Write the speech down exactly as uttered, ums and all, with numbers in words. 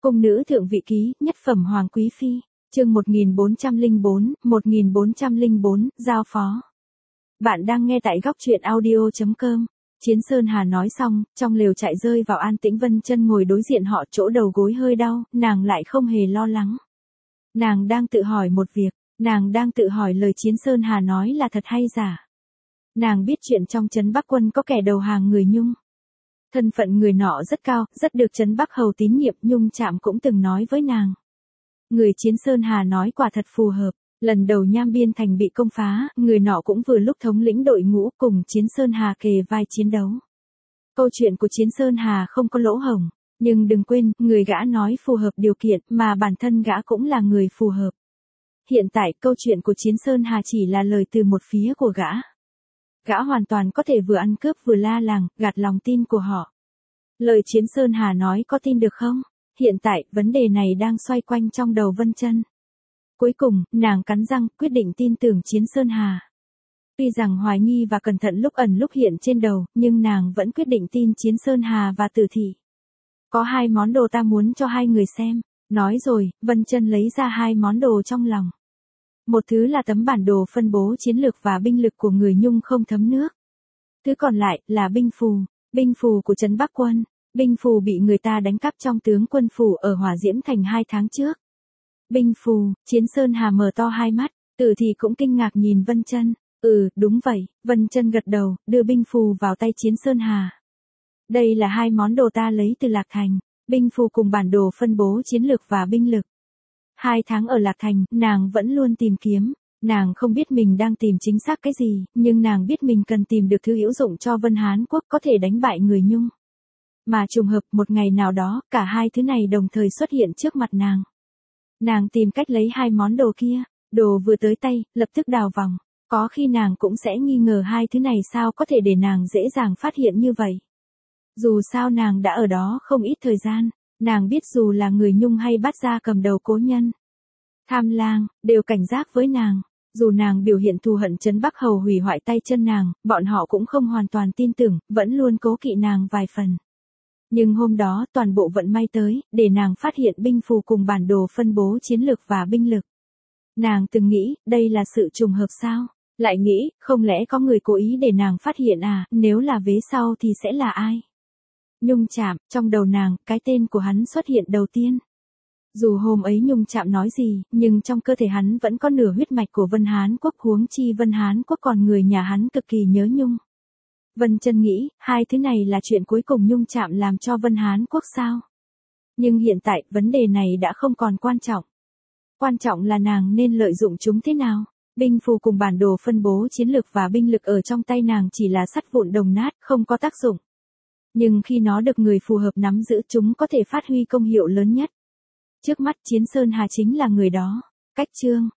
Cung nữ thượng vị ký, nhất phẩm hoàng quý phi, chương một nghìn bốn trăm lẻ bốn, một nghìn bốn trăm lẻ bốn, giao phó. Bạn đang nghe tại góc truyện audio chấm com. Chiến Sơn Hà nói xong, trong lều trại rơi vào an tĩnh. Vân Chân ngồi đối diện họ, chỗ đầu gối hơi đau, nàng lại không hề lo lắng. Nàng đang tự hỏi một việc, nàng đang tự hỏi lời Chiến Sơn Hà nói là thật hay giả. Nàng biết chuyện trong trấn Bắc Quân có kẻ đầu hàng người Nhung. Thân phận người nọ rất cao, rất được trấn Bắc Hầu tín nhiệm. Nhung Trạm cũng từng nói với nàng. Người Chiến Sơn Hà nói quả thật phù hợp. Lần đầu Nham Biên Thành bị công phá, người nọ cũng vừa lúc thống lĩnh đội ngũ cùng Chiến Sơn Hà kề vai chiến đấu. Câu chuyện của Chiến Sơn Hà không có lỗ hổng, nhưng đừng quên, người gã nói phù hợp điều kiện, mà bản thân gã cũng là người phù hợp. Hiện tại câu chuyện của Chiến Sơn Hà chỉ là lời từ một phía của gã. Gã hoàn toàn có thể vừa ăn cướp vừa la làng, gạt lòng tin của họ. Lời Chiến Sơn Hà nói có tin được không? Hiện tại, vấn đề này đang xoay quanh trong đầu Vân Chân. Cuối cùng, nàng cắn răng, quyết định tin tưởng Chiến Sơn Hà. Tuy rằng hoài nghi và cẩn thận lúc ẩn lúc hiện trên đầu, nhưng nàng vẫn quyết định tin Chiến Sơn Hà và Tử Thị. Có hai món đồ ta muốn cho hai người xem. Nói rồi, Vân Chân lấy ra hai món đồ trong lòng. Một thứ là tấm bản đồ phân bố chiến lược và binh lực của người Nhung không thấm nước. Thứ còn lại là binh phù, binh phù của trấn Bắc Quân. Binh phù bị người ta đánh cắp trong tướng quân phủ ở Hỏa Diễm Thành hai tháng trước. Binh phù, Chiến Sơn Hà mở to hai mắt, Tử Thị cũng kinh ngạc nhìn Vân Chân. Ừ, đúng vậy, Vân Chân gật đầu, đưa binh phù vào tay Chiến Sơn Hà. Đây là hai món đồ ta lấy từ Lạc Thành, binh phù cùng bản đồ phân bố chiến lược và binh lực. Hai tháng ở Lạc Thành, nàng vẫn luôn tìm kiếm, nàng không biết mình đang tìm chính xác cái gì, nhưng nàng biết mình cần tìm được thứ hữu dụng cho Vân Hán Quốc có thể đánh bại người Nhung. Mà trùng hợp một ngày nào đó, cả hai thứ này đồng thời xuất hiện trước mặt nàng. Nàng tìm cách lấy hai món đồ kia, đồ vừa tới tay, lập tức đào vòng. Có khi nàng cũng sẽ nghi ngờ hai thứ này sao có thể để nàng dễ dàng phát hiện như vậy. Dù sao nàng đã ở đó không ít thời gian, nàng biết dù là người Nhung hay Bát Gia cầm đầu Cố Nhân, Tham Lang, đều cảnh giác với nàng. Dù nàng biểu hiện thù hận trấn Bắc Hầu hủy hoại tay chân nàng, bọn họ cũng không hoàn toàn tin tưởng, vẫn luôn cố kỵ nàng vài phần. Nhưng hôm đó toàn bộ vận may tới, để nàng phát hiện binh phù cùng bản đồ phân bố chiến lược và binh lực. Nàng từng nghĩ, đây là sự trùng hợp sao? Lại nghĩ, không lẽ có người cố ý để nàng phát hiện à, nếu là vế sau thì sẽ là ai? Nhung Trạm, trong đầu nàng, cái tên của hắn xuất hiện đầu tiên. Dù hôm ấy Nhung Trạm nói gì, nhưng trong cơ thể hắn vẫn có nửa huyết mạch của Vân Hán Quốc, huống chi Vân Hán Quốc còn người nhà hắn cực kỳ nhớ Nhung. Vân Chân nghĩ, hai thứ này là chuyện cuối cùng Nhung Trạm làm cho Vân Hán Quốc sao? Nhưng hiện tại, vấn đề này đã không còn quan trọng. Quan trọng là nàng nên lợi dụng chúng thế nào? Binh phù cùng bản đồ phân bố chiến lược và binh lực ở trong tay nàng chỉ là sắt vụn đồng nát, không có tác dụng. Nhưng khi nó được người phù hợp nắm giữ, chúng có thể phát huy công hiệu lớn nhất. Trước mắt Chiến Sơn Hà chính là người đó. Cách chương,